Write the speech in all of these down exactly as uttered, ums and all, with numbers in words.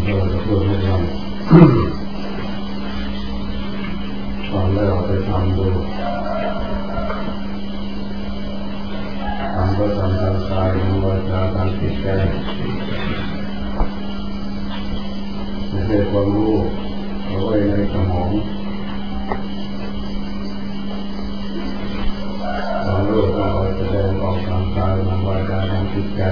เราจะพูดให้ฟังฟังแล้วไปทำดูทำก็ทำทางกายทางวาจาทางจิตใจไม่ใช่ความรู้เอาไว้ในสมองความรู้ต้องเอาแสดงออกทางกายทางวาจาทางจิตใจ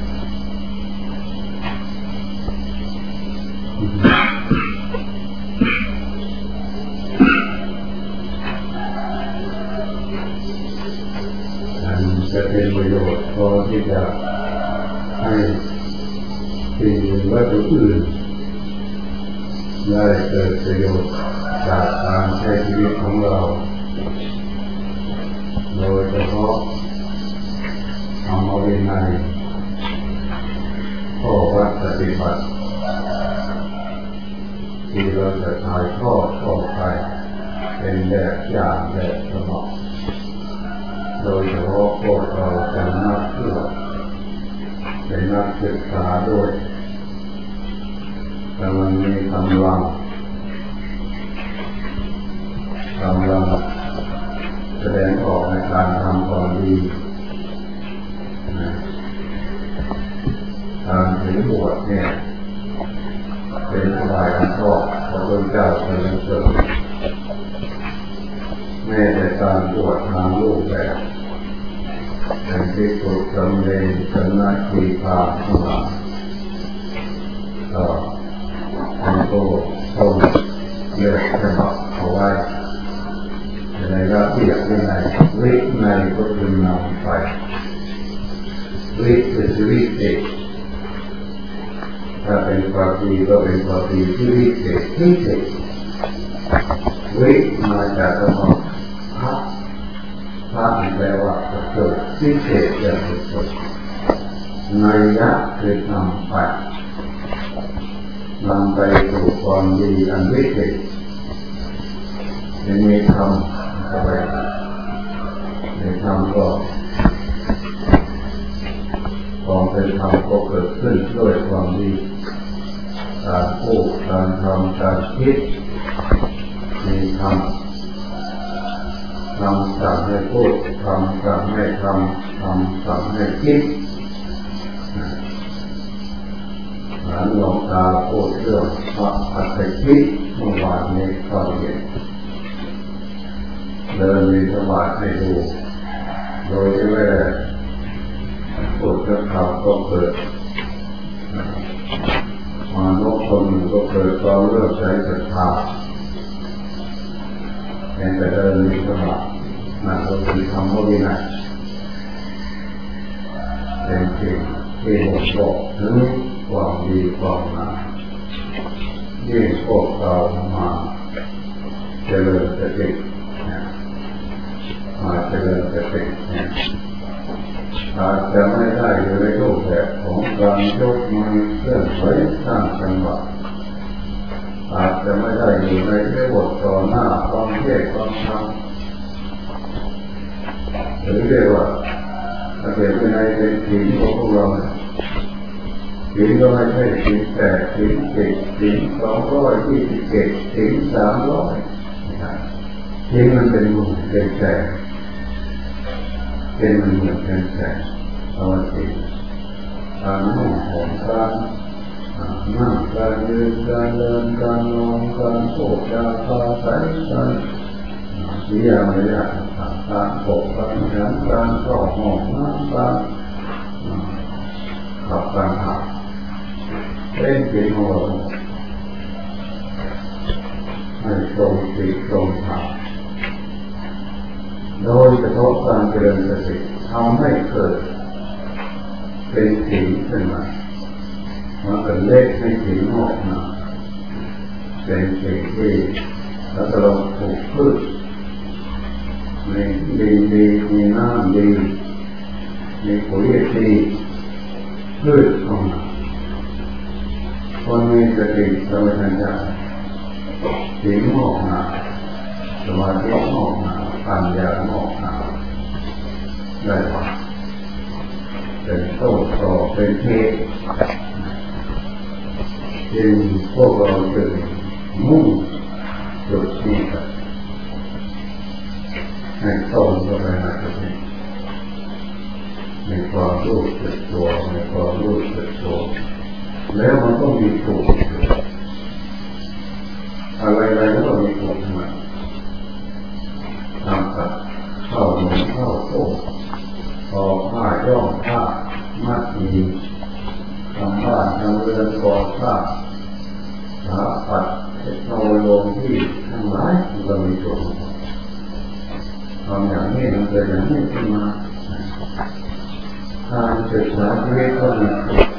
จะเป็นประโยชน์พอที่จะให้สิ่งอื่นวัตถุอื่นได้เกิดประโยชน์จากการใช้ชีวิตของเราโดยเฉพาะธรรมวินัยข้อวัดปฏิบัติที่เราจะถ่ายทอดออกไปเป็นแบบอย่างแบบฉบับโดยเฉพาะพวกเราเป็นนักเรียนเป็นนักศึกษาด้วยกำลังมีกำลังกำลังแสดงออกในการทำความดีการถือบวชเนี่ยเป็นสบายอันชอบพระพุทธเจ้าทรงเสริมแม้แต่การบวชทางรูปแบบเป็นที่สุดจำเลยชนะขีพาทั้งหลายก็ท่านก็ทรงเลือกฉบับเอาไว้ในระเบียบวินัยวินัยก็คือนำไปวิคือชีวิตเด็กถ้าเป็นความดีก็เป็นความดีที่วิเศษที่เศษวิมาจากคำว่าพระพระแปลว่าประเสริฐพิเศษอย่างสุดๆนัยยะคือนำไปนำไปสู่ความดีอันวิเศษยังมีธรรมเข้าไปในธรรมก็ความเป็นธรรมก็เกิดขึ้นด้วยความดีการพูดการทำการคิดมีธรรมทำสั่งให้พูดทำสั่งให้ทำทำสั่งให้คิดหลานหลวงตาพูดเรื่องพระอัฏฐคิดเมื่อวานนี้ตอนเย็นเดินมีสมาธิให้ดูโดยที่ไม่ได้พูดกับเขาก็เกิดมนุษย์คนหนึ่งก็เกิดความเลื่อมใสศรัทธาแต่เดินมีสมาธินั่นก็คือธรรมวินัยเป็นสิ่งที่บ่งบอกถึงความดีความงามยิ่งพวกเรามาเจริญสติมาเจริญสติอาจจะไม่ได้อยู่ในรูปแบบของการยกมือเคลื่อนไหวสร้างจังหวะอาจจะไม่ได้อยู่ในเรื่องบทต่อหน้าความเทศความธรรมหรือเรียกว่าถ้าเกิดเป็นในเป็นศีลของพวกเราศีลก็ไม่ใช่ศีลแปดศีลเจ็ดศีลสองร้อยยี่สิบเจ็ดศีลสามร้อยศีลมันเป็นบุญเป็นแสงเป็นมันเหมือนเป็นแสงเอาศีลการนุ่งห่มการนั่งการยืนการเดินการนอนการพูดการภาษาการเสียมารยาทการปกการฉันการเข้าห้องน้ำการขับการขับเป็นสิ่งของเราให้ตรงสิ่งตรงทางโดยเฉพาะการเจริญสติทำให้เกิดเป็นสิ่งขึ้นมามันเป็นเล็กให้สิ่งออกมาเป็นสิ่งที่แล้วเราถูกพืชมีดินดีมีน้ำดีมีปุ๋ยดีพืชออกมาคนมีสติสมัชัญญะสิ่งออกมาสมาธิออกมาปัญญาออกมาได้ว่าเป็นโต้ตอบเป็นเทศจึงพวกเราจึงมุ่งจุดนี้กันให้ตรงกับในหลักนี้ในความรู้สึกตัวในความรู้สึกตัวแล้วมันต้องมีถูกอะไรๆก็ต้องมีถูกทั้งนั้นทำกับเข้าหนุนเข้าโต้พอผ้าย่อมผ้ามัดมีทำบ้านทำเรือนก่อสร้างสถาปัตย์เทคโนโลยีทั้งหลายมันก็มีถูกทำอย่างนี้มันเกิดอย่างนี้ขึ้นมาการศึกษาชีวิตก็มีถูก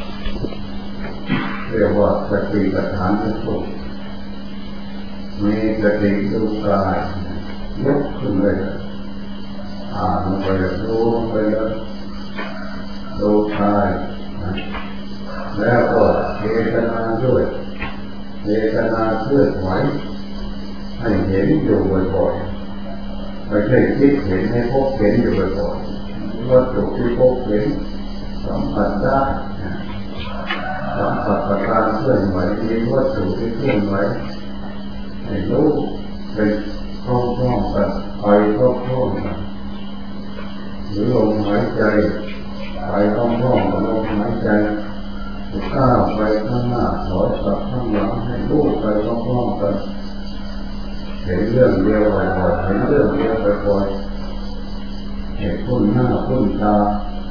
เรียกว่าสติปัฏฐานถูกมีสติดูกายยกขึ้นเลยอ่านลงไปเลยดูลงไปเลยดูกายแล้วก็เจตนาด้วยเจตนาเคลื่อนไหวให้เห็นอยู่บ่อยๆไม่ใช่คิดเห็นให้พบเห็นอยู่บ่อยๆวัตถุที่พบเห็นสัมผัสได้สัมผัสกับการเคลื่อนไหวมีวัตถุที่เคลื่อนไหวให้รู้เป็นคล่องๆกันไปคล่องๆกันหรือลมหายใจไปคล่องๆกับลมหายใจก้าวไปข้างหน้าถอยกลับข้างหลังให้รู้ไปคล่องๆกันเห็นเรื่องเดียวบ่อยๆเห็นเรื่องเดียวบ่อยๆเห็นพุ่นหน้าพุ่นตา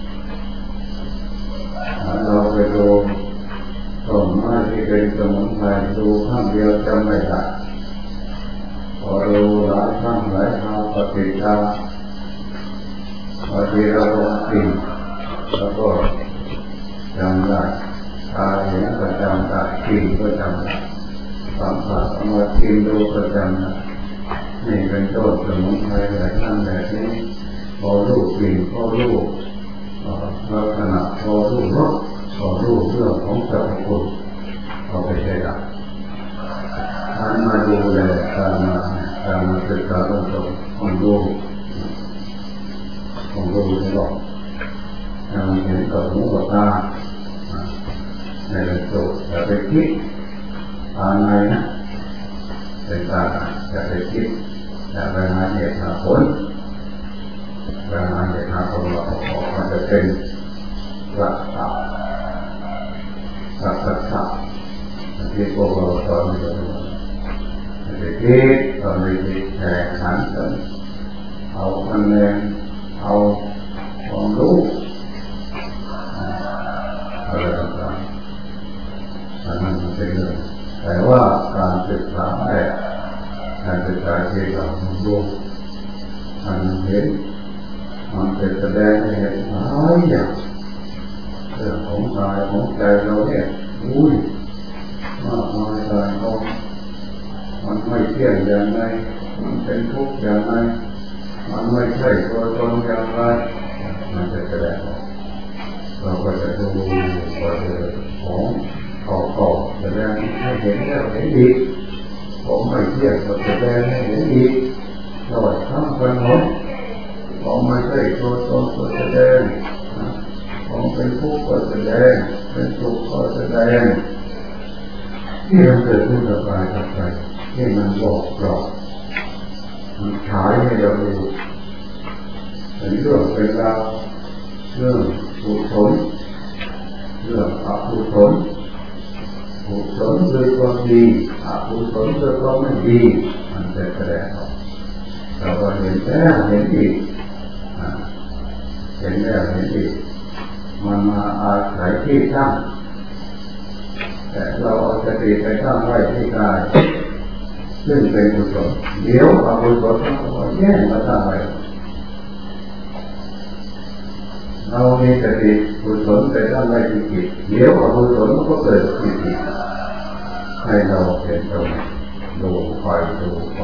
เราไปดูต้นไม้ที่เป็นสมุนไพรดูข้างเดียวจำไม่ได้พอดูหลายครั้งหลายคราวปฏิจจาบางทีเราลองกินแล้วก็จำได้ตาเห็นก็จำได้กินก็จำได้สัมผัสเอามากินดูก็จำได้นี่เป็นต้นสมุนไพรแบบนั้นแบบนี้พอรู้กลิ่นพอรู้ลักษณะพอรู้รสพอรู้เรื่องของสรรพคุณเอาไปใช้ได้การมาดูแลการมาการมาศึกษาเรื่องของรู้ของรู้ตลอดการเห็นกับหูกับตาในเรื่องตัวอย่าไปคิดภายในนะเป็นตาอย่าไปคิดอย่าไปหาเหตุหาผลเวลาเหตุหาผลเราออกมันจะเป็นหลักฐานหลักฐานที่พวกเราสอนอยู่ในที่ตอนนี้แข่งขันกันเอาคะแนนเอาความรู้อะไรต่างๆอันนั้นเป็นเรื่องแต่ว่าการศึกษาแอบการศึกษาที่เรารู้มันเห็นมันเป็นแสดงให้เห็นหลายอย่างเรื่องของกายของใจเราเนี่ยอุ้ยมากมายหลายองมันไม่เที่ยงอย่างไรมันเป็นทุกข์อย่างไรมันไม่ใช่ตัวตนอย่างไรมันจะแสดงออกเราก็จะดูว่าเรื่องของเก่าๆแสดงให้เห็นแล้วเห็นอีกของไม่เที่ยงก็แสดงให้เห็นอีกตลอดทั้งวันหมดของไม่ใช่ตัวตนก็แสดงของเป็นทุกข์ก็แสดงเป็นสุขก็แสดงที่มันเกิดขึ้นกับกายกับใจที่มันบอกเรามันฉายให้เราดูเป็นเรื่องเป็นราวเรื่องกุศลเรื่องอกุศลกุศลโดยความดีอกุศลโดยความไม่ดีมันจะแสดงออกเราก็เห็นแล้วเห็นอีกเห็นแล้วเห็นอีกมันมาอาศัยที่ตั้งแต่เราเอาสติไปตั้งไว้ที่กายซึ่งเป็นกุศลเดี๋ยวอกุศลมันก็แย่งมาตั้งไว้เรามีสติกุศลไปตั้งไว้ที่จิตเดี๋ยวอกุศลมันก็เกิดที่จิตให้เราเห็นตรงดูไฟดูไฟ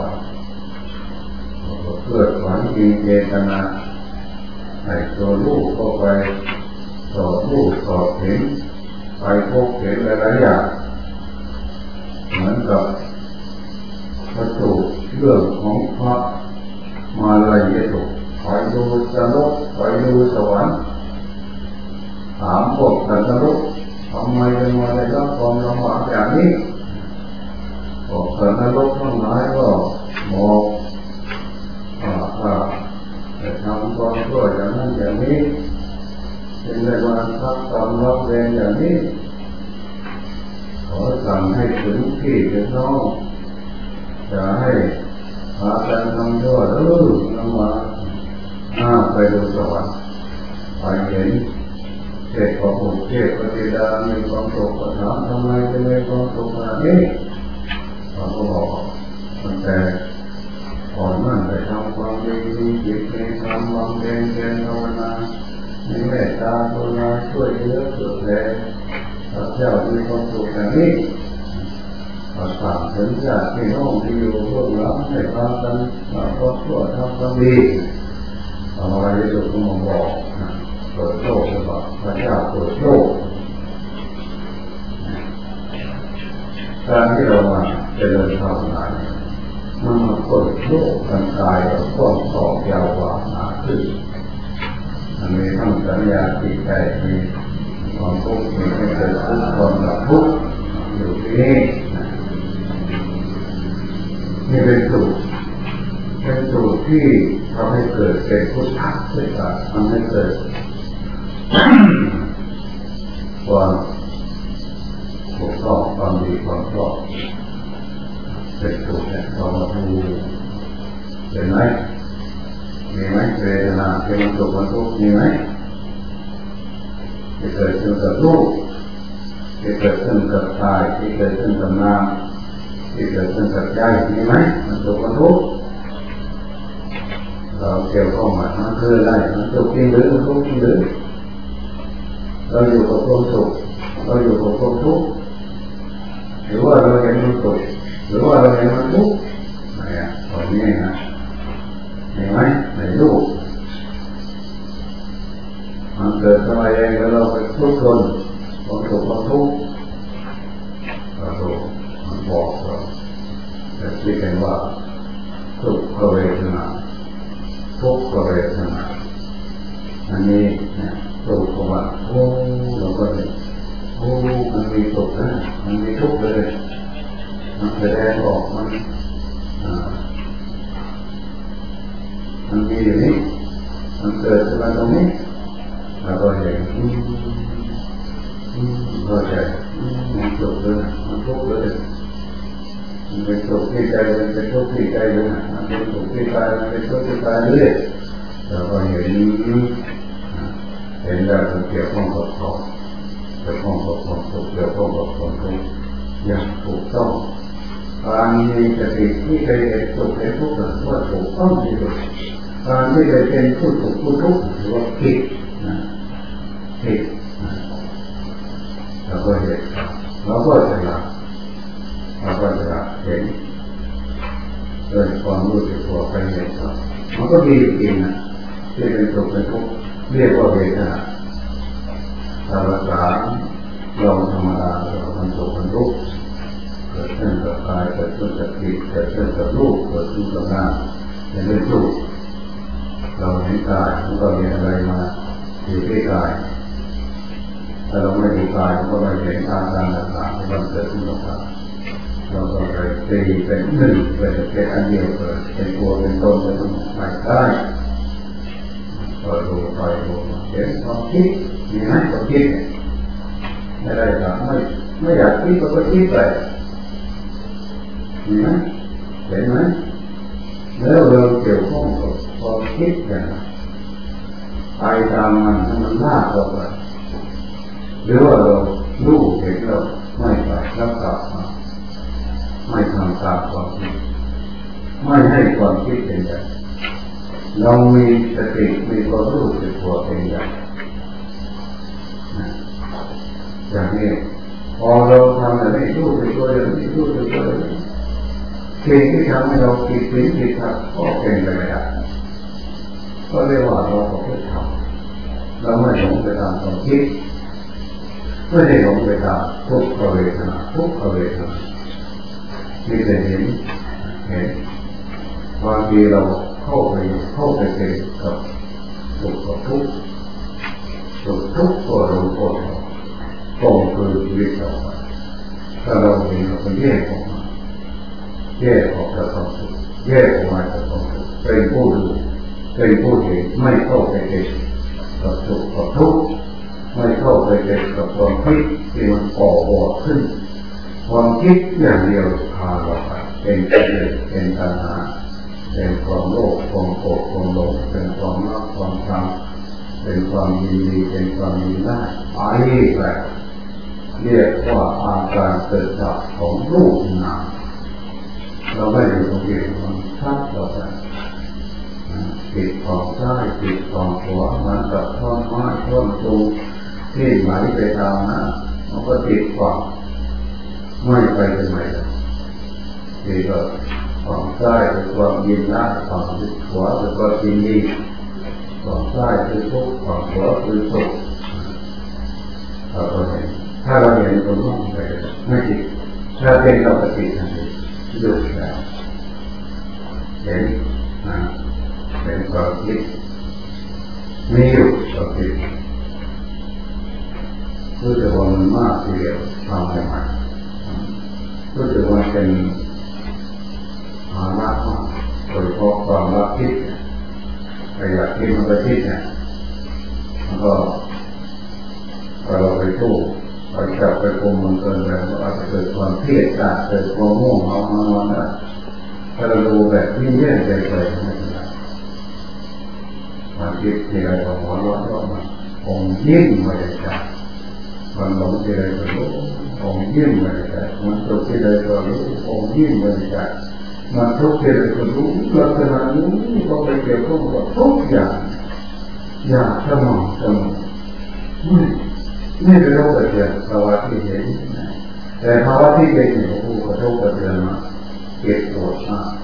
เพื่อหวังมีเจตนาให้ตัวลูกเข้าไปสอบลูกสอบเห็นไปพบเห็นหลายอย่างเหมือนกับวัตถุเรื่องของพระมาลัยยตุไปดูสนรกไปดูสวรรค์ถามพวกสันนรกถทำไมจะมาได้รับความลำบากอย่างนี้บอกสัตว์นรกทั้งหลายก็บอกว่าจะทำความชั่วอย่างนั้นอย่างนี้เป็นในวันพักกรรมรับเวรอย่างนี้ขอสั่งให้ถึงที่ถึงน้องจะให้พากันทำชั่วหรือลำบากหน้าไปดูสวรรค์ไปเห็นเทพพระพุทธเทพปฏิดามีความสุขก็ถามทำไมจะมีความสุขแบบนี้เขาก็บอกมันแต่ก่อนนั่นไปทำความดีมีจิตในธรรมบำเพ็ญเพียรภาวนามีเมตตากรุณาช่วยเหลือเผื่อแผ่พระเจ้ามีความสุขแบบนี้ประสานถึงญาติพี่น้องที่อยู่ร่วมรับให้พากันมาครอบครัวทำความดีเอาอะไรที่สุดก็มาบอกเปิดโลกหรือเปล่าพระเจ้าเปิดโลกการที่เรามาเจริญภาวนามันมาเปิดโลกกันกายเรากว้างขอบยาวกว่าหนาขึ้นมันมีทั้งสัญญาจิตใจมีความทุกข์มีให้เกิดทุกข์ความดับทุกข์อยู่ที่นี่นี่เป็นสูตรเป็นสูตรที่ทำให้เกิดเป็นพุทธะด้วยกันทำให้เกิดความถูกต้องความดีความชอบเป็นสูตรเนี่ยเรามาดูเห็นไหมมีไหมเวทนาเป็นสุขเป็นทุกข์มีไหมที่เกิดขึ้นกับรูปที่เกิดขึ้นกับกายที่เกิดขึ้นกับนามที่เกิดขึ้นกับใจมีไหมมันสุขเป็นทุกข์เราเกี่ยวข้องมามันคืออะไรมันสุขจริงหรือมันทุกข์จริงหรือเราอยู่กับความสุขเราอยู่กับความทุกข์หรือว่าเราเห็นมันสุขหรือว่าเราเห็นมันทุกข์อะไรอ่ะตอนนี้นะเห็นไหมในรูปมันเกิดขึ้นมาเองแล้วเราไปทุกข์ทนความสุขความทุกข์เราดูมันบอกเราแต่คิดกันว่าทุกขเวทนาทุกขเวทนาอันนี้เนี่ยรูปของมันโอ้เราก็เลยโอ้มันมีทุกข์นะมันมีทุกข์เลยมันแสดงออกมันมันมีอยู่นี่มันเกิดขึ้นมาตรงนี้แล้วก็เห็นก็ใจมันทุกข์เลยมันทุกข์เลยมันเป็นทุกข์ที่ใจมันเป็นทุกข์ที่ใจเลยมันเป็นทุกข์ที่กายมันเป็นทุกข์ที่กายเลยแล้วก็เห็นเห็นแล้วเกี่ยวข้องกับเขาเกี่ยวข้องกับความสุขเกี่ยวข้องกับความทุกข์อย่างถูกต้องการมีสติที่เคยเห็นสุขเห็นทุกข์ว่าถูกต้องที่สุดการที่เคยเป็นผู้สุขผู้ทุกข์หรือว่าผิดนะผิดเราก็เห็นเราก็จะละเราก็จะละเห็นโดยความรู้สึกตัวไปเห็นครับมันก็ดีจริงนะที่เป็นสุขเป็นทุกข์เรียกว่าเวทนาภาษาเราธรรมดาเรามันสุขมันทุกข์เกิดขึ้นกับกายเกิดขึ้นกับจิตเกิดขึ้นกับรูปเกิดขึ้นกับนามเป็นเรื่องทุกข์เราเห็นกายมันก็มีอะไรมาอยู่ที่กายถ้าเราไม่ดูกายมันก็ไม่เห็นอาการต่างๆที่มันเกิดขึ้นกับกายเราก็เลยตีเป็นหนึ่งเป็นเป็นอันเดียวเกิดเป็นตัวเป็นตนเป็นไม่ได้ก็ดูไปดูเห็นความคิดมีไหมความคิดไม่ได้หรอกไม่ไม่อยากคิดก็ไปคิดไปมีไหมเห็นไหมแล้วเราเกี่ยวข้องกับความคิดอย่างไปตามมันให้มันลากเราไปหรือว่าเรารู้เห็นเราไม่ไปรับกลับมาไม่ทำตามความคิดไม่ให้ความคิดเป็นใหญ่เรามีสติมีความรู้สึกตัวเป็นใหญ่อย่างนี้พอเราทำอะไรรู้สึกตัวอย่างนี้รู้สึกตัวอย่างนี้สิ่งที่ทำให้เราคิดถึงคิดทักก็เป็นไปไม่ได้ก็เรียกว่าเราประพฤติธรรมเราไม่หลงไปตามความคิดไม่ได้หลงไปตามทุกขเวทนาทุกขเวทนาที่จะเห็นเห็นบางทีเราเข้าไปเข้าไปเป็นกับสุขกับทุกข์สุขทุกข์ก็รู้ก็ก็คือชีวิตต่อไปถ้าเราเห็นเราก็แยกออกมาแยกออกจากความสุขแยกออกมาจากความสุขเป็นผู้ดูเป็นผู้เห็นไม่เข้าไปเองกับสุขกับทุกข์ไม่เข้าไปเองกับความคิดที่มันก่อวอดขึ้นความคิดอย่างเดียวพาเราไปเป็นกิเลสเป็นตัณหาเป็นความโลภความโกรธความหลงเป็นความรักความชังเป็นความยินดีเป็นความยินได้ไปแบบเรียกว่าอาการเกิดจากของรูปนามเราไม่ได้สังเกตมันชัดเราไปติดของใต้ติดของหัวมันกับท่อนไม้ท่อนตูที่ไหลไปตามน้ำมันก็ติดฝังไม่ไปเป็นไหนที่ก็ของใต้คือความยินได้ของหัวคือความยินดีของใต้คือทุกข์ของหัวคือสุขเราก็เห็นถ้าเราเห็นตรงนั้นไปไม่ติดถ้าเป็นเราปฏิทันทีหยุดแล้วเห็นนะเป็นความคิดไม่หยุดความคิดรู้สึกว่ามันมากทีเดียวทำให้มันรู้สึกว่าเป็นภาระมากโดยเฉพาะความรักคิดไปอยากคิดมันไปคิดเนี่ยแล้วก็เราไปสู้ไปจับไปคุมมันเกินไปมันอาจจะเกิดความเครียดได้เกิดความง่วงเหงานอนได้ถ้าเราดูแบบยิ่งแย่ใจใจไม่เป็นไรความคิดที่เราหัวร้อนร้อนมันคงยิ่งไม่ได้ใจมันหลงที่ใดก็รู้คงยิ่งไม่ได้ใจมันสุขที่ใดก็รู้คงยิ่งไม่ได้ใจมันทุกข์ที่ใดก็รู้ลักษณะนี้ก็ไปเกี่ยวข้องกับทุกอย่างอย่างสมองสมองนี่เป็นโรคกระเทือนภาวะที่เห็นแต่ภาวะที่เป็นอยู่ผู้กระทบกระเทือนมาเก็บปวดมาก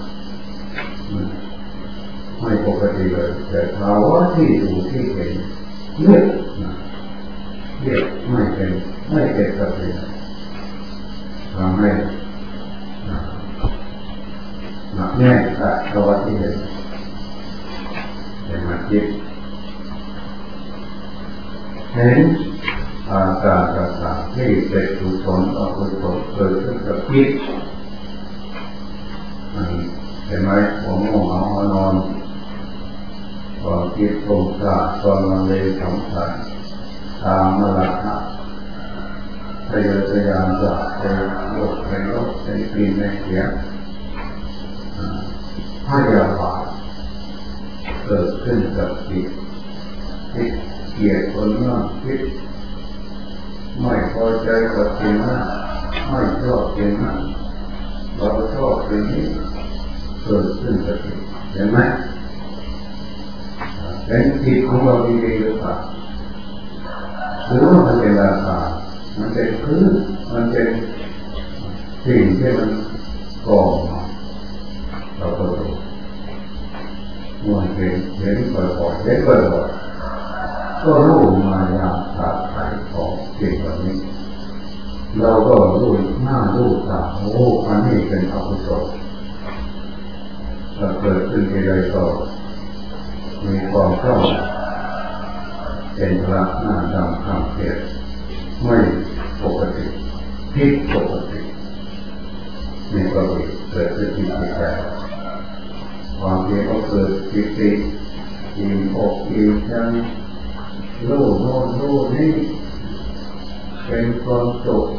ไม่ปกติเลยแต่ภาวะที่ดูที่เห็นเลือดเลือดไม่เป็นไม่เป็นกระเทือนทำให้หนักแน่นกับภาวะที่เห็นแต่มาคิดเห็นอาการต่างๆที่เป็นกุศลอกุศลเกิดขึ้นกับจิตเห็นไหมผมง่วงเหงานอนความคิดโกรธกล้าความลังเลสงสัยตามมาละนะทะเยอทะยานจะไปโลกไปโลกไปปีนในเสียงพยาบาทเกิดขึ้นกับจิตคิดเกลียดคนนั้นคิดไม่พอใจกับสิ่งนั้นไม่ชอบสิ่งนั้นเราชอบสิ่งนี้เกิดขึ้นกับจิตเห็นไหมเป็นจิตของเราดีหรือเปล่าหรือว่ามันเป็นราคามันเป็นพื้นมันเป็นสิ่งที่มันก่อเราก็ดูมันเห็นเห็นบ่อยๆเห็นบ่อยๆก็รู้มายาศาสตร์ไทยของสิ่งเหล่านี้เราก็รู้หน้ารู้ตาโอ้อันนี้เป็นอกุศลถ้าเกิดขึ้นในใจก็มีความเข้าเป็นพระหน้าดำข้ามเพียรไม่ปกติผิดปกติมีความเกิดขึ้นที่จิตใจความเพียรก็เกิดจิตติอิ่มอกอิ่มใจรู้โน่นรู้นี่เป็นความสุข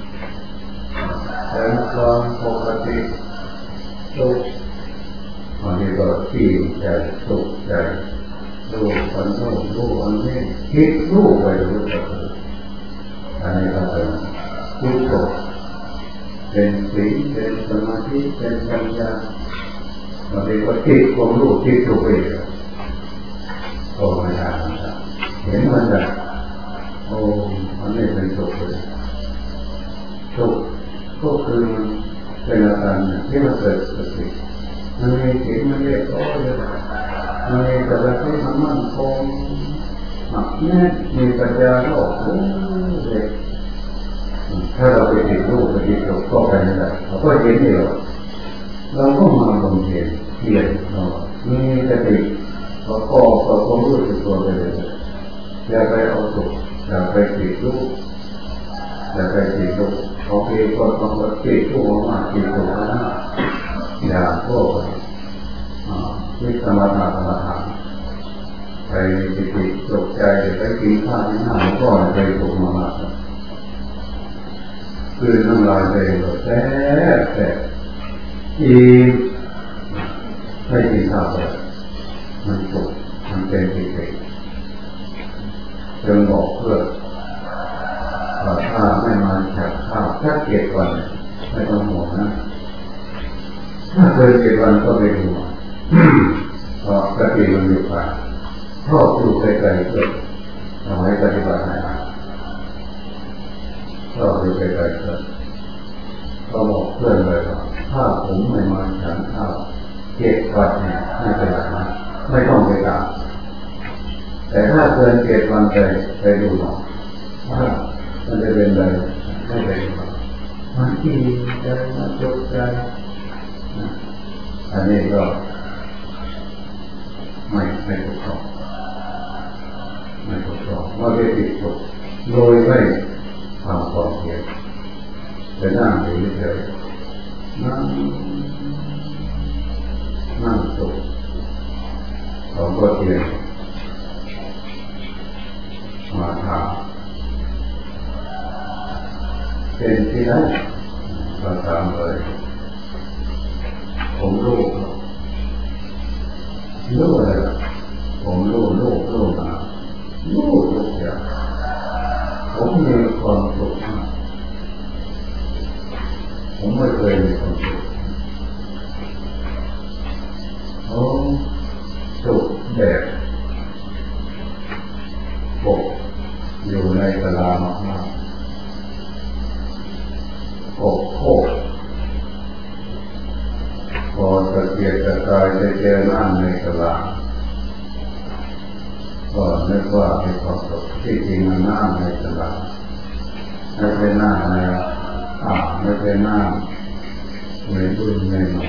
เป็นความปกติสุขวันนี้ก็อิ่มใจสุขใจรู้อันโน้นรู้อันนี้คิดรู้ไปรู้ไปอันนี้ก็เป็นกุศลเป็นศีลเป็นสมาธิเป็นปัญญาวันนี้ก็ติดความรู้ติดตัวเองโอ้ไม่ได้เห็นมันแบบโอ้อันนี้เป็นสุขเลยสุขก็คือเป็นอาการที่มันเกิดสติมันมีจิตมันเรียกร้อยเลยมันมีสมาธิมันมั่นคงหนักแน่นมีปัญญาโลกเลยถ้าเราไปติดรูปไปติดรูปก็ไปไม่ได้เราก็เห็นเดียวเราก็มาบำเพ็ญเพียรเรามีสติประกอบกับความรู้สึกตัวไปเลยอย่าไปเอาสุขอย่าไปติดรูปจะไปติดลูกเขาเกี่ยวกับความติดผู้มาติดตัวนะอย่าพวกวิสมถะสมถะไปติดตกใจไปกินข้าวที่หน้าก็ไปถูกมามาคือน้ำลายไปหมดแท้แต่อีไม่กินข้าวเลยมันสุกมันเป็นติดจึงบอกเพื่อนว่าถ้าไม่มาแข่งข้าวถ้าเกียรติวันไม่ต้องห่วงนะถ้าเกินเกียรติวันก็ไม่ห่วงเพราะกติมันอยู่ป่าชอบอยู่ไกลๆเกิดทำให้ปฏิบัติไม่ได้ชอบอยู่ไกลๆเกิดก็บอกเพื่อนเลยว่าถ้าผมไม่มาฉันข้าวเกียรติวันเนี่ยไม่เป็นไรนะไม่ต้องไปตามแต่ถ้าเกินเกียรติวันไปไปดูหน่อยว่ามันจะเป็นอะไรไม่เป็นไรมันที่ใจมันจบใจอันนี้ก็ไม่ไม่ถูกต้องไม่ถูกต้องว่าได้ติดตกโดยไม่ทำความเพียรจะนั่งอยู่เฉยนั่งนั่งสุขเราก็เพียรมาถามเป็นที่ไหนมาถามเลยผมรู้รู้อะไรผมรู้รู้รู้มารู้ทุกอย่างผมมีความสุขมากผมไม่เคยมีความสุขผมสุขแบบปกอยู่ในกะลามากๆปกโคกพอตะเกียกตะกายจะเจอหน้าในกะลาก็นึกว่ามีความสุขที่จริงมันหน้าในกะลาไม่เป็นหน้าในอ่าไม่เป็นหน้าในรุ่นในหน่อย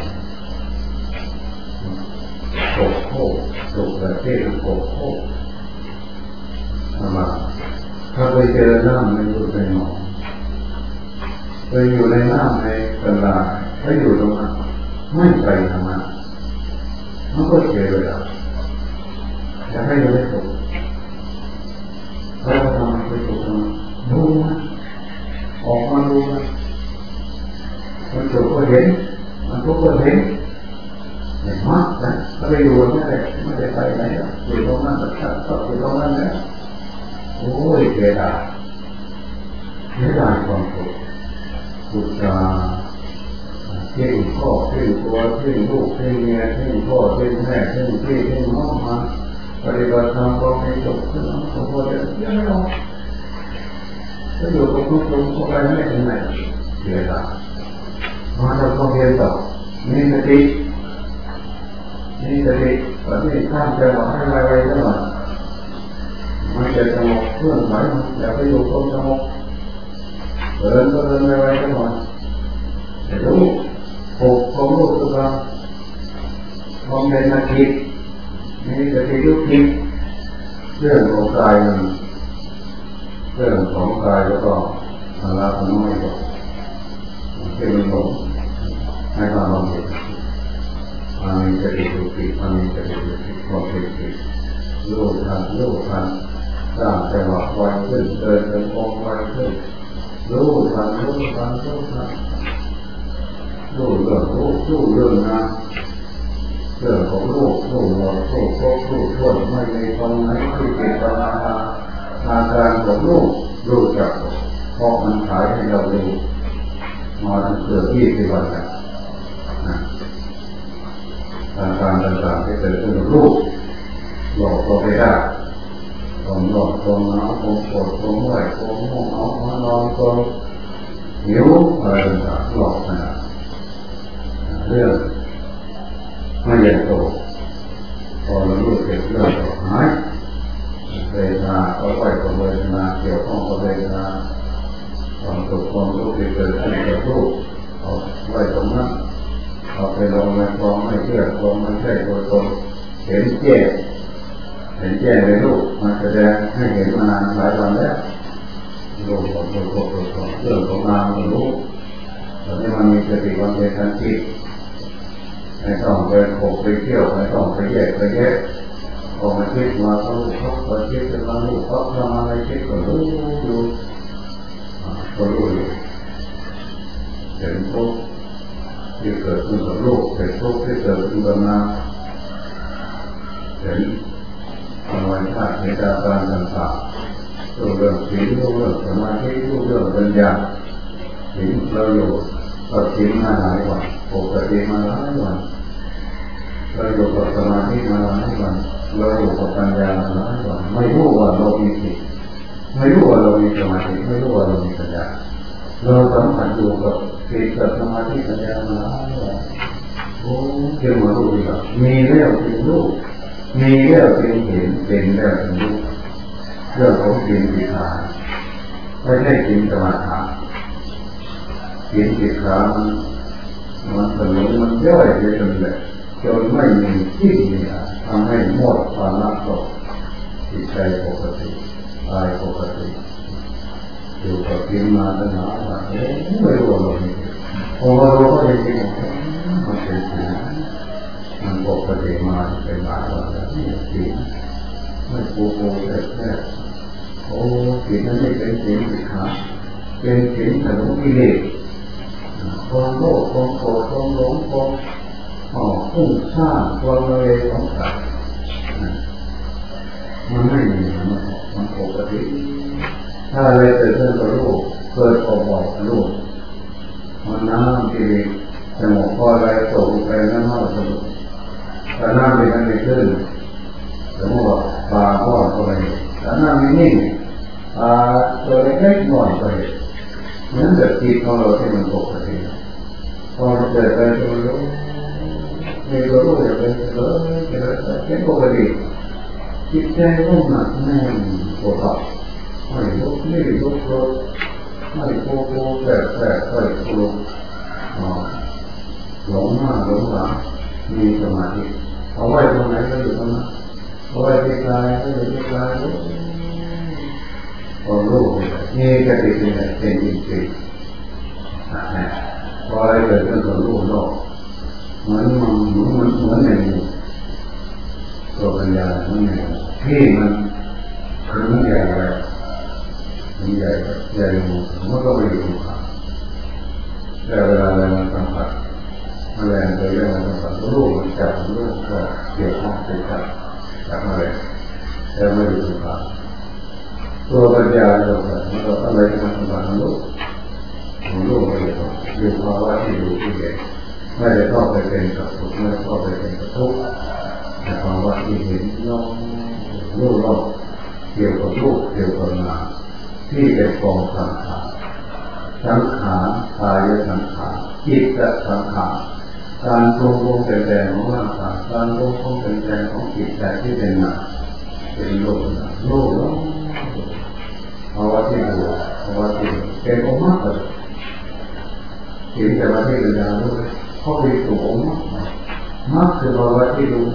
ปกโคกสุขแบบที่ปกโคกทำไมถ้าไปเจอหน้าในรุ่นในหน่อยไปอยู่ในหน้าในกะลาถ้าอยู่ตรงนั้นไม่ไปทำงานมันก็เสียเวลาจะให้เราได้ถูกเราทำไปถูกทำดูนะออกมาดูนะมันถูกก็เห็นมันทุกข์ก็เห็นเห็นมากนะถ้าไปอยู่ไม่ได้ไม่ได้ไปไหนอยู่ตรงนั้นตัดตัดตัดอยู่ตรงนั้นนะโอ้ยเสียดายเสียดายความสุขบุญตาเพ่งพ่อเพ่งตัวเพ่งลูกเพ่งเมียเพ่งพ่อเพ่งแม่เพ่งพี่เพ่งน้องมาปฏิบัติธรรมก็ไม่จบขึ้นแล้วสมบูรณ์ยังไม่ออกถ้าอยู่กับทุกข์ลงเข้าไปไม่ถึงไหนเสียดายมาทำความเพียรต่อมีสติมีสติตอนนี้ข้ามจังหวะให้ไวๆซะหน่อยมันจะสงบเคลื่อนไหวอย่าไปอยู่กับสงบเดินก็เดินไวๆซะหน่อยรู้ปกของรู้ตัวเรามองเป็นนาทีนี่จะที่รู้ทิพย์เรื่องของกายมันเรื่องของกายแล้วก็อาราพน้อยก็ที่มันหลงให้ความลงเห็นมันมีจะติดรู้ทิพย์มันมีจะติดรู้ทิพย์ความเป็นทิพย์รู้ทันรู้ทันสร้างจังหวะไวขึ้นเดินเป็นองค์ไวขึ้นรู้ทันรู้ทันรู้ทันรู้เรื่องรู้รู้เรื่องนะเรื่องของโลกโลกหมดโลกโลกโลกทั่วไม่มีตรงไหนที่เป็นปัญหาอาการของโลกรู้จักเพราะมันขายให้เราดูมาตั้งเกือบยี่สิบวันแล้วอาการต่างๆที่เกิดขึ้นกับโลกหลอกเราไม่ได้ความหลอกความหนาวความปวดความเมื่อยความง่วงเหงาความนอนความหิวอะไรต่างๆหลอกนะเรื่องไม่ใหญ่โตพอเรารู้เกิดเรื่องต่อหายเวทนาก็ไหวกับเวทนาเกี่ยวข้องกับเวทนาความสุขความทุกข์ที่เกิดขึ้นกับรูปเอาไว้ตรงนั้นเอาไปลงในความไม่เชื่อความไม่ใช่ตัวตนเห็นแจ้งเห็นแจ้งในรูปมันแสดงให้เห็นมานานหลายวันแล้วรู้ของรู้ของเรื่องของนามก็รู้แต่ที่มันมีสติวันเดียทันทีไม่ต้องไปโขกไปเที่ยวไม่ต้องไปแยกไปแยกพอมาคิดมาเขาเขาพอคิดจะมารู้เขาทำอะไรคิดก็รู้อยู่ก็รู้อยู่เห็นทุกข์ที่เกิดขึ้นกับโลกเห็นทุกข์ที่เกิดขึ้นกับนามเห็นธรรมชาติเหตุการณ์ต่างๆรู้เรื่องศีลรู้เรื่องสมาธิรู้เรื่องปัญญาศีลเราอยู่กับศีลมาหลายวันปกติมาหลายวันเราอยู่กับสมาธิมาหลายวันเราอยู่กับปัญญามาหลายวันไม่รู้ว่าเรามีศีลไม่รู้ว่าเรามีสมาธิไม่รู้ว่าเรามีปัญญาเราสัมผัสอยู่กับศีลกับสมาธิปัญญามาหลายวันโอ้เกี่ยวมารู้ดีกว่ามีแล้วจึงรู้มีแล้วจึงเห็นเป็นแล้วจึงรู้เรื่องของศีลสิกขาไม่ใช่ศีลสมาธิศีลสิกขามันมันสนุกมันย่อยไปจนแบบจนไม่มีที่มีทำให้หมดความรักตกจิตใจปกติกายปกติอยู่กับศีลมาตั้งนานแล้วไม่รู้ว่าเราไม่พอเราก็ได้จริงมันเป็นศีลมันปกติมาเป็นหลายวันแล้วนี่ศีลไม่ปูปูแต่แค่โอ้ศีลนั้นไม่เป็นศีลสิกขาเป็นศีลสนุกกิเลสความโลภความโกรธความหลงความอ๋อฟุ้งซ่านความละเลของสัตว์มันไม่มีมันมันปกติถ้าอะไรเกิดขึ้นกับลูกเกิดออกบอกลูกมันน้ำที่สมองพออะไรตกไปน้ำเน่าสมุนแต่น้ำมันไม่ขึ้นสมมติว่าปลาพ่ออะไรแต่น้ำมันนิ่งปลาตัวเล็กๆหน่อยไปเหมือนแบบจิตของเราที่มันปกติพอเกิดไปตัวรู้มีตัวรู้อย่างเป็นเลยเป็นปกติจิตใจรุ่มหนักแน่นปวดหัวไม่ลุกนี่ลุกรถไม่โกโก้แปลกแปลกไปกลัวหลงหน้าหลงหลังมีสมาธิเอาไว้ตรงไหนก็อยู่ตรงนั้นเอาไว้ที่กายก็อยู่ที่กายความรู้นี่จะติดเป็นเป็นจริงๆพออะไรเกิดขึ้นกับรู้โลกเหมือนมันเหมือนมันเหมือนในตัวปัญญาเหมือนในที่มันถึงใหญ่แล้วถึงใหญ่ใหญ่มันก็ไปอยู่ตรงกลางแต่เวลาเราสัมผัสแมลงตัวเล็กมันสัมผัสรู้มันจับรู้ก็เกี่ยวข้องติดกันกับแมลงแต่ไม่อยู่ตรงกลางตัวปัญญาเราเนี่ยมันก็อะไรที่มันสัมผัสมันรู้มันรู้ไม่ได้อยู่ภาวะที่อยู่ที่เห็นไม่ได้เข้าไปเป็นกับทุกข์ไม่ได้เข้าไปเป็นกับทุกข์แต่ภาวะที่เห็นย่อมรู้รอบเกี่ยวกับรูปเกี่ยวกับนามที่เป็นกองสังขารสังขารกายสังขารจิตสังขารการปรุงปรุงแต่งแต่งของร่างกายการปรุงปรุงแต่งแต่งของจิตใจที่เป็นนามเป็นโลกนะโลกแล้วภาวะที่ดูภาวะที่เป็นองค์มรรคเลยเห็นแต่ว่าที่ปัญญารู้เข้าไปสู่องค์มรรคมรรคคือภาวะที่ดู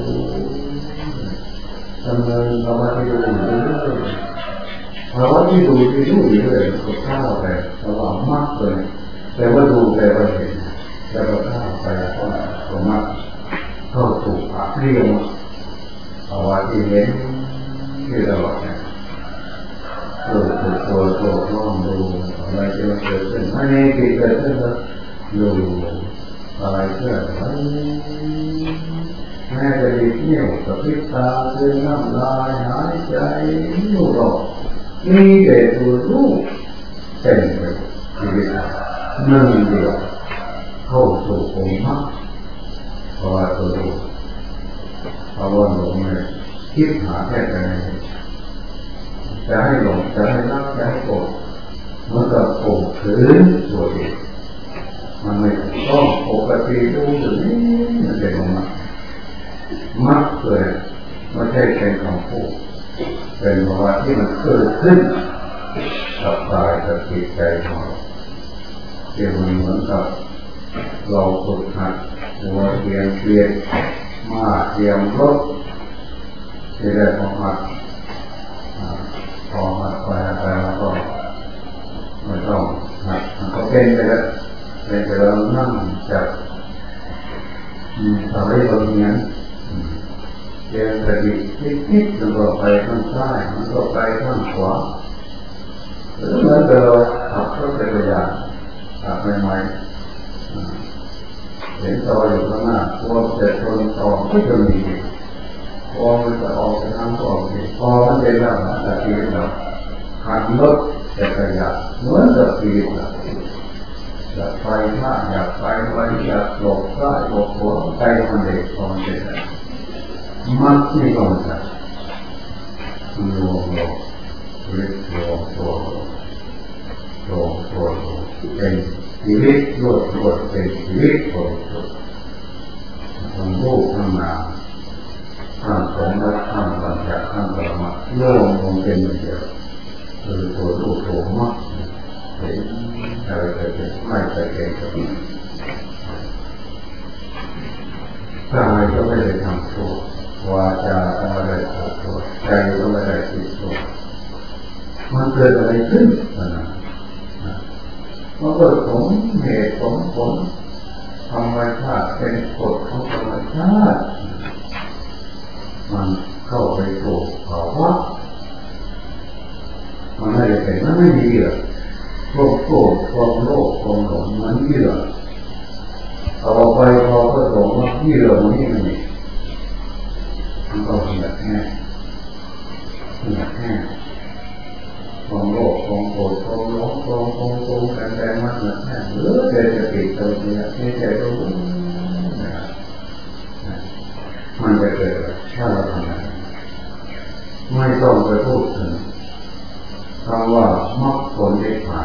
ดำเนินภาวะที่ดูอยู่เรื่อยภาวะที่ดูที่ดูอยู่เลยก็เข้าไปภาวะมรรคเลยแต่ว่าดูแต่ว่าเห็นแต่ว่าเข้าไปก็ตัวมรรคเข้าสู่อัตเรียมภาวะที่เห็นที่ตลอดเนี่ยตัวตัวตัวตัวลองดูอะไรที่มันเกิดขึ้นไม่มีที่เกิดขึ้นแล้วดูอะไรเกิดขึ้นแม้จะดีเที่ยวกับพิษตาเดินน้ำลายหายใจอยู่หรอกมีแต่ตัวรู้เต็มไปชีวิตหนึ่งเดียวเข้าสู่องค์มรรคเพราะว่าตัวรู้เพราะว่าหลงเลยคิดหาแค่ไหนจะให้หลงจะให้รักจะให้โกรธมันก็โกรธถือตัวเองมันไม่ต้องปกติดูอย่างนี้มันเป็นของมันมักเลยไม่ใช่เป็นคำพูดเป็นภาวะที่มันเกิดขึ้นกับกายกับจิตใจของเราที่มันเหมือนกับเราฝึกหัดหัวเทียมเทียนมาเทียมรถที่ได้พอหัดพอหัดไปไปแล้วก็ต้องหัดมันก็เป็นไปแล้วเป็นไปแล้วนั่งจับอะไรบางอย่างเดินกระดิกนิดๆมันก็ไปข้างซ้ายมันก็ไปข้างขวาหรือเหมือนเราขับรถจักรยานขับใหม่ๆเห็นต่ออยู่ข้างหน้าตัวเสร็จตัวต่อก็จะมีพอมันจะออกไปทางก็ออกไปพอมันเป็นแล้วนะแต่ชีวิตเราขับรถจักรยานเหมือนกับชีวิตเราอยากไปท่าอยากไปไว้อยากหลบซ้ายหลบขวาใจมันเด็กพอมันเป็นแล้วมันไม่ต้องจับมันรวมรวมเรียกรวมตัวรวมตัวเป็นชีวิตรวดรวดเป็นชีวิตบริสุทธิ์ทั้งรูปทั้งนามทั้งสมมติทั้งปัญญาทั้งปรมัตถ์รวมลงเป็นเดียวคือตัวรูปตัวมัดเห็นอะไรจะเป็นไม่ใช่เองกับกายก็ไม่ได้ทำชั่ววาจาก็ไม่ได้ทำชั่วใจก็ไม่ได้คิดชั่วมันเกิดอะไรขึ้นนะมันเกิดผลเหตุผลผลธรรมชาติเป็นกฎของธรรมชาติมันเข้าไปถูกภาวะมันไม่ได้เป็นมันไม่มีเหยื่อโลภโกรธความโลภความหลงมันเหยื่อเอาไปพอก็หลงว่าเหยื่อมันนี่มันนี่มันก็เหยื่อแห้งเหยื่อแห้งความโลภความโกรธความหลงความโกงโกงแรงแรงมันเหยื่อแห้งหรือเจตติดตัวนี้ที่ใจรู้มันจะเกิดถ้าเราทำอะไรไม่ต้องไปพูดถึงคำว่ามรรคผลนิพพาน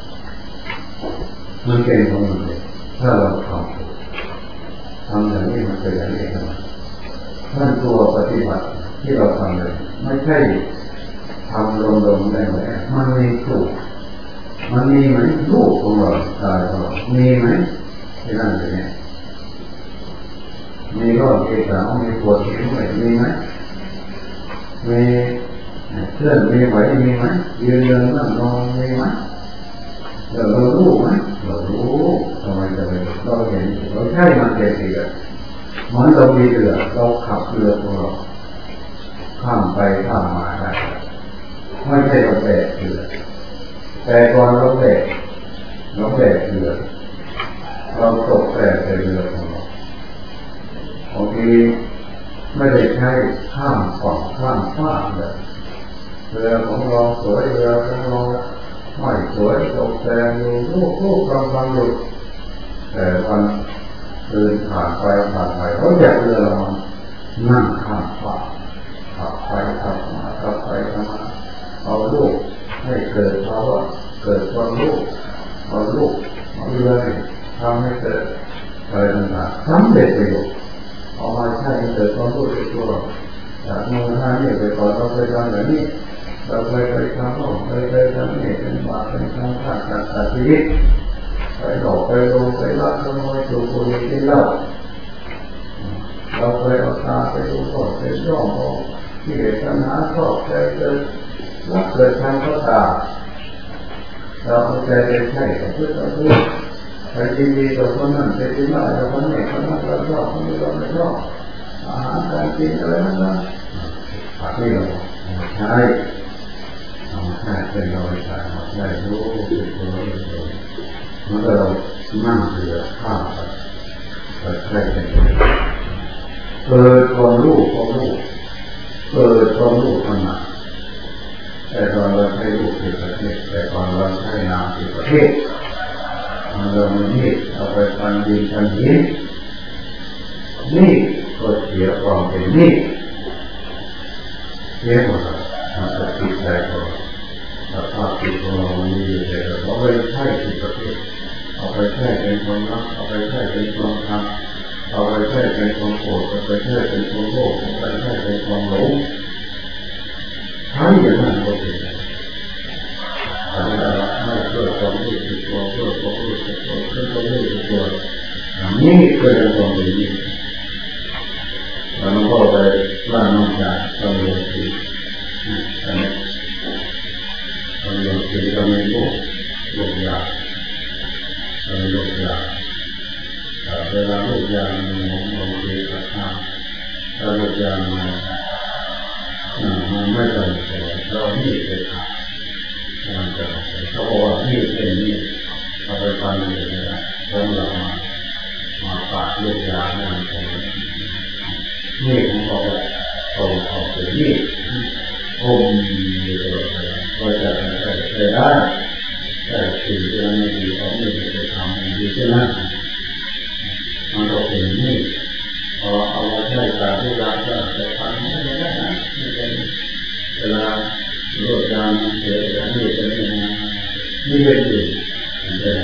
มันเป็นของมันเองถ้าเราทำทำอย่างนี้มันเป็นอย่างนี้ทำไมนั่นตัวปฏิบัติที่เราทำเลยไม่ใช่ทำลงๆได้ไหมมันมีสูตรมันมีไหมรูปของเรากายของเรามีไหมที่นั่นเป็นไงมีก็เอกสารมีปวดมีไหมมีไหมมีเพื่อนมีไหวมีไหมยืนเดินนั่งนอนมีไหมเรารู้ไหมเรารู้ทำไมจะไม่เราเห็นเราใช่มันเด็กเรือเหมือนเรามีเรือเราขับเรือของเราข้ามไปข้ามมาได้ไม่ใช่เราแบกเรือแต่ก่อนเราแบกเราแบกเรือเราตกแต่เรือของเราบางทีไม่ได้ใช้ข้ามฝั่งข้ามฟากเลยเรือของเราสวยเรือของเราไม่สวยตกแต่งอยู่ลูกลูกกำลังหลุดแต่วันเดินผ่านไปผ่านไปเขาอยากเรือเรานั่งข้ามฟากขับไปขับมาขับไปขับมาเอาลูกให้เกิดเพราะว่าเกิดความลูกเอาลูกเอาเรือทำให้เกิดอะไรต่างๆสำเร็จประโยชน์เอามาใช้เกิดความรู้สึกตัวจากมือห้านี่ไปก่อนเราเคยทำแบบนี้เราเคยไปทำโน่นเคยไปทำนี่เป็นบาปเป็นทางขาดการตัดชีวิตไปหลอกไปโกงไปลักขโมยถูกคนอื่นกินเหล้าเราเคยเอาตาไปดูก่อนไปย่อมองที่เด็กปัญหาชอบใจเกิดรักเกิดทางก็ตาเราเอาใจไปใช้กับเพื่อนกับเพื่อนไปดีดีกับคนนั้นไปดีมากกับคนนี้คนนั้นเราชอบคนนี้เราไม่ชอบอาหารการกินอะไรนั่นนะนี่เราใช่เราใช่เป็นเราใช่ใช่รู้สึกตัวรู้มันก็เรานั่งเรือข้ามไปไปใช่เป็นเปิดความรู้ความรู้เปิดความรู้ขนาดแต่ตอนเราใช้รูปผิดประเทศแต่ตอนเราใช้นามผิดประเทศมันเราไม่นี่เอาไปทันดีทันหินนี่ก็เสียความเป็นนี่เสียหมดมันจะติดใจเราสภาพจิตของเรามีอยู่แต่เราเอาไปใช้ผิดประเภทเอาไปใช้เป็นความรักเอาไปใช้เป็นความทำเอาไปใช้เป็นความโกรธเอาไปใช้เป็นความโลภเอาไปใช้เป็นความหลงใช้อย่างนั้นก็เป็นแต่เราไม่เพื่อความรู้สึกตัวเพื่อความรู้สึกตัวเพื่อความรู้สึกตัวนี่คือความเป็นจริงแล้วก็ไปล่าน้องจากความรู้สึกอันนี้ความรู้สึกเราไม่รู้ลูกยาเออลูกยาเวลาลูกยามันมองมองดีกว่าทางถ้าลูกยามันมันไม่เป็นเราไม่เป็นมันจะเขาบอกว่านี่เป็นนี่เอาไปฟันเลยนะแล้วเรามามาปาดลูกยาให้มันเป็นนี่ของเขาเขาเขาเป็นนี่อมก็จะได้ได้แต่สิ่งที่เราไม่ดีเขาไม่ได้ทำดีใช่ไหมมันก็เป็นนี่พอเอามาใช้การที่เราจะจะทำไม่ได้นะไม่เป็นเวลาโรคยามันเกิดจากนี่เป็นยังไงนี่เป็นสิ่งที่เป็น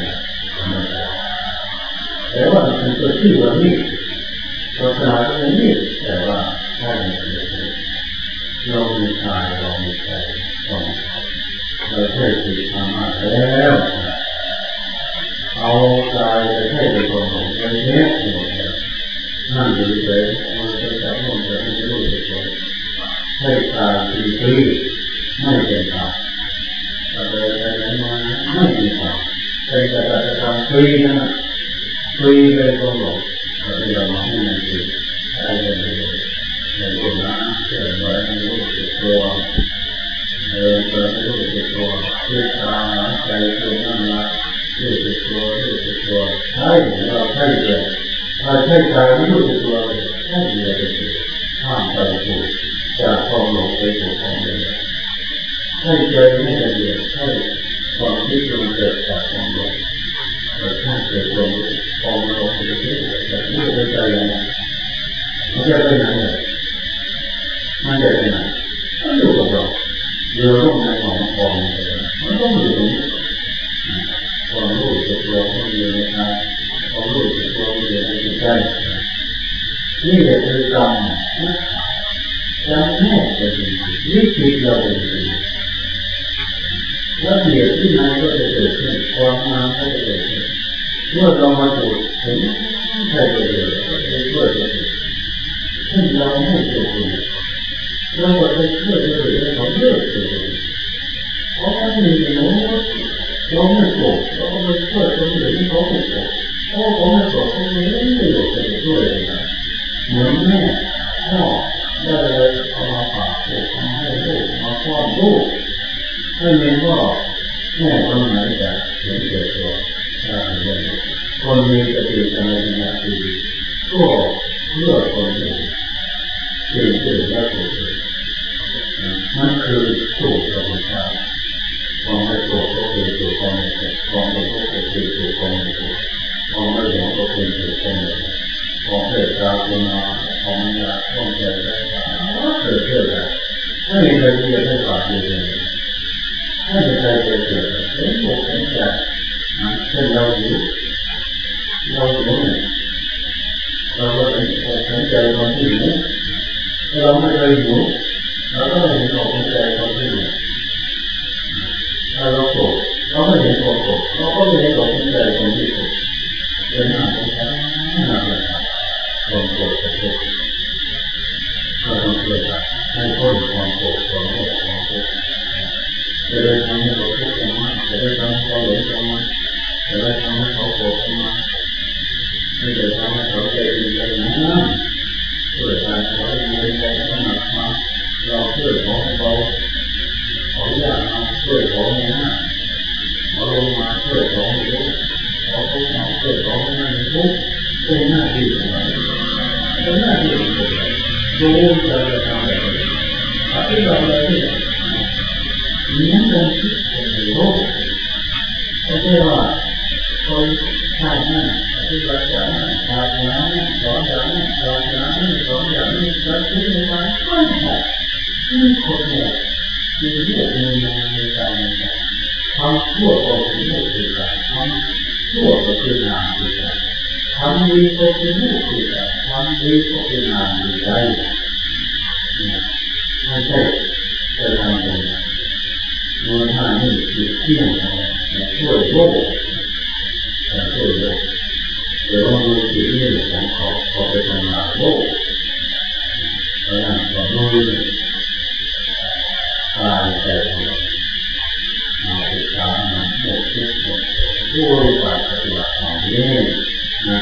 แต่ว่ามันก็ชื่อว่านี่ภาษาเป็นนี่แต่ว่าใช่เรามีกายเรามีใจต้องเราใช้จิตธรรมะแล้วเอากายไปให้เป็นคนของใจแท้หมดแล้วนั่นอยู่เฉยมันจะจับมันจะไม่รู้สึกตัวให้กายที่ตื้อไม่เป็นกายอะไรอะไรมาไม่มีกายใจกระทำทำฟรีนะฟรีเป็นคนหลงเราเรียกว่าให้มันฟรีอะไรเลยในโลกนั้นเกิดไว้ในโลกจิตตัวเออเกิดในโลกจิตตัวที่ตาใจตัวนั่นละโลกจิตตัวโลกจิตตัวใช่เราใช่เลยถ้าใช่ใจไม่โลกจิตตัวใช่เลยห้ามใจถูกจากความหลงไปสู่ความเดียวใช่ใจไม่ละเอียดใช่ความคิดมันเกิดจากความหลงแต่ถ้าเกิดความความหลงจะเกิดจากไม่เข้าใจมันจะไปไหนมันจะไปไหนมันอยู่กับเราเรือล่มในของกองมันต้องอยู่ตรงนี้ความรู้สึกตัวมันอยู่ในกายความรู้สึกตัวมันอยู่ในจิตใจนี่แหละคือกรรมกรรมแท้เป็นวิจิตเราเป็นละเอียดที่ไหนก็จะเกิดขึ้นความงามก็จะเกิดขึ้นเมื่อเรามาดูถึงใครจะเกิดก็จะช่วยกันซึ่งเราไม่เกิดขึ้นเราก็จะช่วยกันเลยเราเลิกเกิดเพราะว่ามีโน้ตเราไม่โกรธเราก็ไม่ช่วยคนอื่นที่เขาไม่โกรธเพราะเขาไม่โกรธเขาไม่ได้ประโยชน์จะช่วยกันเหมือนแม่พ่อได้เลยเอามาฝากลูกมาให้ลูกมาป้อนลูกให้เห็นว่าแม่คนไหนจะเห็นเกิดตัวคนมีสติปัญญาดีก็เลือกคนอื่นเก่งเก่งและถูกมันคือถูกธรรมชาติความไม่ถูกก็คือถูกความไม่ถูกความไม่ถูกก็คือถูกความไม่ถูกความไม่หลงก็คือถูกความไม่หลงความเกิดจากคุณงามความยากความใจได้เกิดขึ้นแล้วไม่มีใครที่จะได้ผ่านเลยไม่มีใครจะเกิดเห็นอกเห็นใจเช่นเราอยู่เราอยู่เนี่ยเราก็เห็นอกเห็นใจคนที่อยู่เราไม่เคยอยู่เราก็เห็นอกเห็นใจคนที่อยู่ถ้าเราโกรธเราก็เห็นอกโกรธเราก็เห็นอกเห็นใจคนที่โกรธเป็นหน้าของฉันหน้าเลยความโกรธกับโกรธเราต้องเกิดให้พ้นความโกรธความโลภความโกรธจะได้ทำให้เราทุกข์กันมากจะได้ทำให้เราหลงกันมากจะได้ทำให้เขาโกรธกันมากไม่ได้ทำให้เขาใจดีใจนะเพื่อการขอให้มีใจสนับมาเราเพื่อของเราขออยากมาเพื่อของนี้นะมาลงมาเพื่อของนี้ขอพวกเราเพื่อของนั้นทุกเป็นหน้าที่ของเราเป็นหน้าที่ของเรารู้จะทำอะไรอธิบายอะไรที่มีนั้นเป็นที่เป็นโลกไม่ใช่ว่าคนใช่นั่นอธิบายอย่างนั้นทำอย่างนั้นสอนอย่างนั้นสอนอย่างนั้นสอนอย่างนี้สอนที่ไหนไม่ใช่ที่คนเนี่ยมีเรื่องมีงานมีการมีการทำชั่วก็คือลูกคือการทำชั่วก็คืองานคือการทำดีก็คือลูกคือการทำดีก็คืองานคือใจไม่ใช่จะทำบุญเมื่อท่านนี่คือเที่ยงช่วยโลกช่วยโลกแต่ว่ามือถือนี่ของเขาเขาไปทำงานโลกเพราะนั้นเราดูกายใจของเรามาศึกษามาหมดทุกข์หมด้วยการปฏิบัติของนี้นะ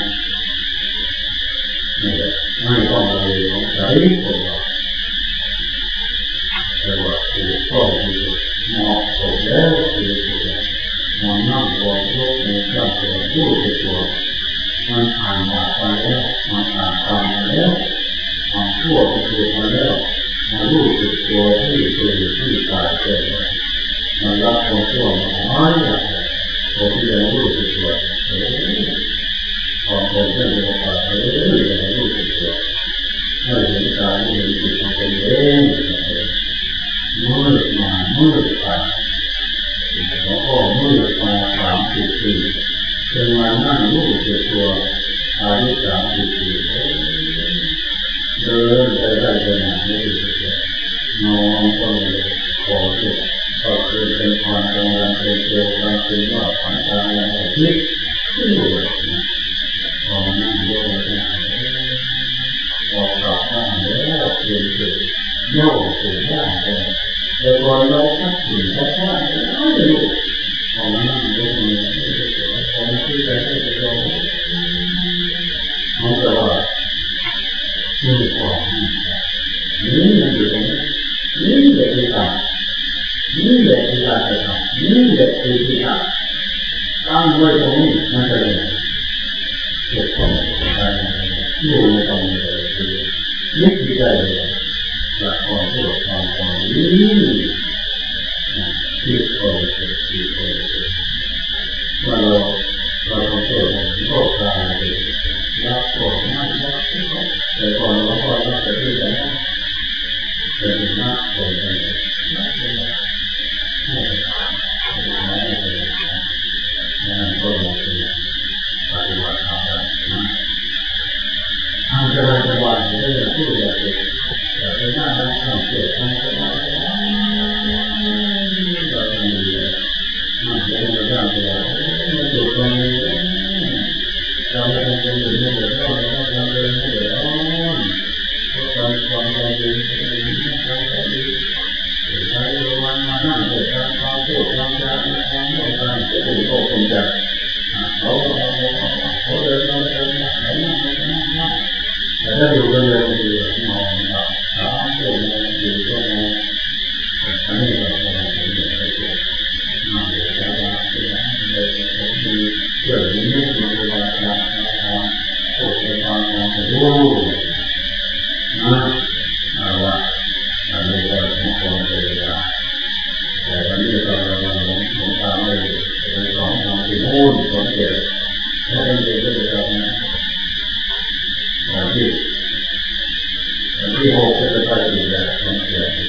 นี่แหละไม่ต้องเลยสงสัยคนเราแต่ว่าถูกต้องที่เหมาะสมแล้วคือมันนั่งบนโลกในข้าวตัวรู้สึกตัวมันผ่านมาไปแล้วมันผ่านไปแล้วมันชั่วไปตัวมาแล้วมันรู้สึกตัวที่ตัวที่ตายเกิดมันรับความชั่วมาน้อยอย่างตัวที่เรารู้สึกตัวเออพอคนที่เราตายเออเรารู้สึกตัวไม่เห็นกายไม่เห็นจิตมันเป็นเองมืดมามืดไปแล้วก็มืดมาสามสิบปีจนมานั่งรู้สึกตัวอายุสามสิบปีเดินไปได้ขนาดนี้นอนก็เลยขอเจ็บก็คือเป็นความกังวลเป็นเกี่ยวกับเป็นว่าฝันตายอะไรที่ที่อยู่พอนั่งโยกนะออกกลับบ้านแล้วเปลี่ยนเปลี่ยนโยกเปลี่ยนได้เลยแต่ก่อนเราทักถึงทักว่าไม่รู้พอนั่งโยกเนี่ยพอที่ใจก็จะโยกมันจะว่าชื่อของนี่มันอยู่ตรงนี้นี่แหละที่การนี่แหละที่การทำนี่แหละที่ที่การตั้งไว้ตรงนี้มันจะเป็นเกิดความได้อยู่ในตรงนี้เลยนี่ที่ได้เลยจากความที่เราทำความนี้ที่เราที่เราเมื่อเราเราต้องเกิดโรคกายเลยรับผลไม่รับแต่ก่อนเราก็ต้องจะที่จะเป็นหน้าคนเป็นหน้าคนให้ให้นั่นก็เลยปฏิบัติธรรมนะทางจะจะว่าจะได้พูดแบบนี้แต่เป็นหน้าทางเกิดทางจะว่าเราทำดีมันจะเป็นเรื่องที่เราอยู่ตรงนี้เราจะเป็นอยู่ในเรื่องเราเราเดินไม่เดือดร้อนเราความใจดีเราใจดีใจวันมานั่งเกิดการความโกรธความอยากความโลภความโกรธโกรธความอยากเขาเขาเดินเราเดินมาไหนมาไหนมาแต่ถ้าอยู่กันเลยคือนอนหลับสามชั่วโมงสี่ชั่วโมงอันนี้เราทำเป็นอย่างไรตัวนั่งเดี๋ยวจะเดี๋ยวเลยผมมีเรื่องนี้มีเวลาการทำโอ้เป็นความมองรู้นะเอาละอันนี้ก็ทุกคนเลยนะแต่วันนี้เราเราเราผมตามไปเป็นของของที่พูดของเด็กถ้าเป็นเด็กก็จะทำนะวันที่วันที่หกจะไปอีกแล้วของเด็ก